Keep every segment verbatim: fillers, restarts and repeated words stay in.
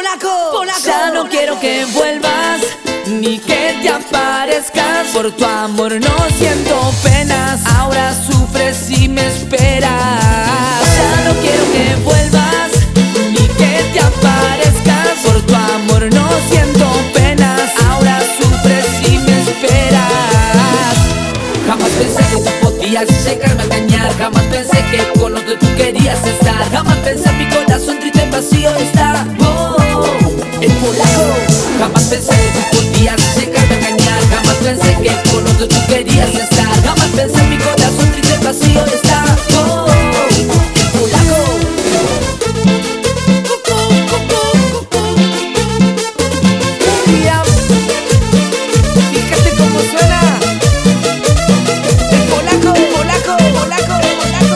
Polaco, Polaco. Ya no quiero que vuelvas ni que te aparezcas. Por tu amor no siento penas, ahora sufres y me esperas. Ya no quiero que vuelvas ni que te aparezcas. Por tu amor no siento penas, ahora sufres y me esperas. Jamás pensé que tú podías llegarme a engañar. Jamás pensé que con otro tú querías estar. Jamás pensé en mi corazón triste vacío está. Oh, el polaco. Jamás pensé que tú podías llegarme a engañar. Jamás pensé que con otro tú querías estar. Jamás pensé en mi corazón triste vacío está. Oh, el polaco. Fíjate cómo suena. El polaco, polaco, polaco, polaco.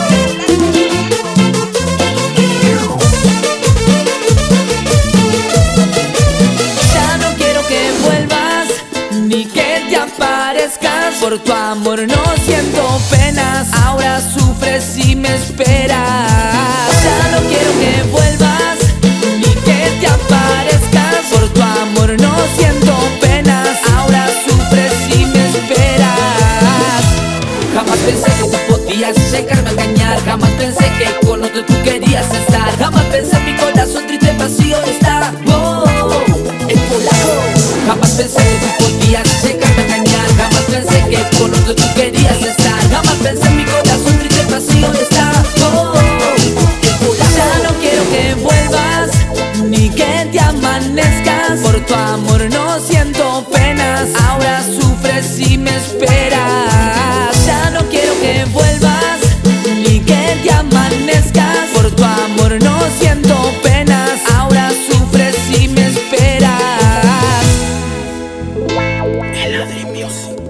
Ya no quiero que vuelvas ni que te aparezcas. Por tu amor no siento penas, ahora sufres y me esperas. Ya no quiero que vuelvas ni que te aparezcas. Por tu amor no siento penas, ahora sufres y me esperas. Jamás pensé que tú podías llegarme a engañar. Jamás pensé que con otro tú querías estar. Jamás pensé en mi corazón triste vacío está. Oh, el polaco. Jamás pensé que tú podías llegarme a engañar. Jamás pensé que con otro tú querías estar. Jamás pensé en mi corazón triste vacío está. Oh, el polaco. Ya no quiero que vuelvas ni que te amanezcas. Por tu amor no siento penas, ahora sufres y me esperas. Ya no quiero que vuelvas ni que te amanezcas. Por tu amor no siento penas, ahora sufres y me esperas. El Adri Music.